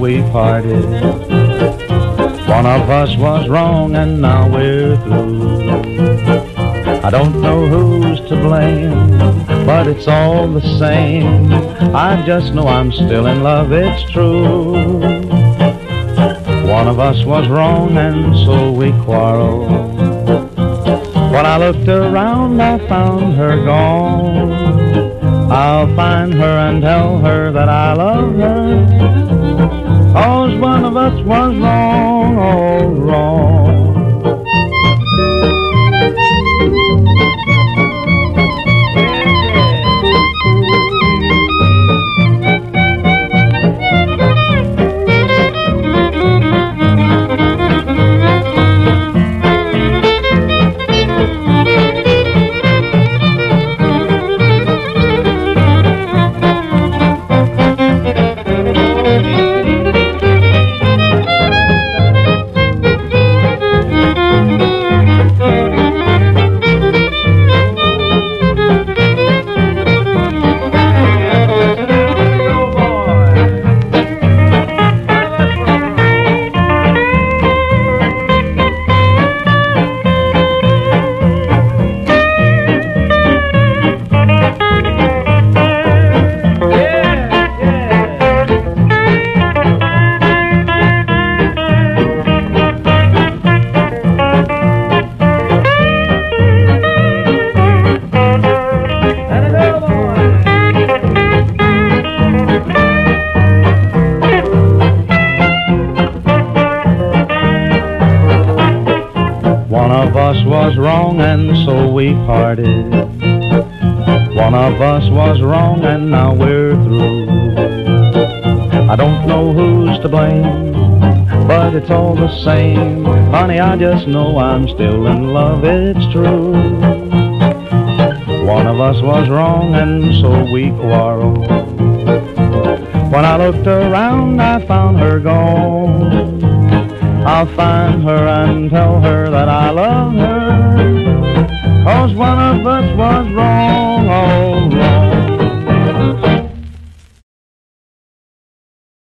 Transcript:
we parted. One of us was wrong and now we're through. I don't know who's to blame, but it's all the same. I just know I'm still in love, it's true. One of us was wrong and so we quarreled. When I looked around I found her gone. I'll find her and tell her that I love her, 'cause one of us was wrong, all wrong. One of us was wrong and so we parted. One of us was wrong and now we're through. I don't know who's to blame, but it's all the same. Honey, I just know I'm still in love, it's true. One of us was wrong and so we quarreled. When I looked around I found her gone. I'll find her and tell her that I love her, 'cause one of us was wrong, oh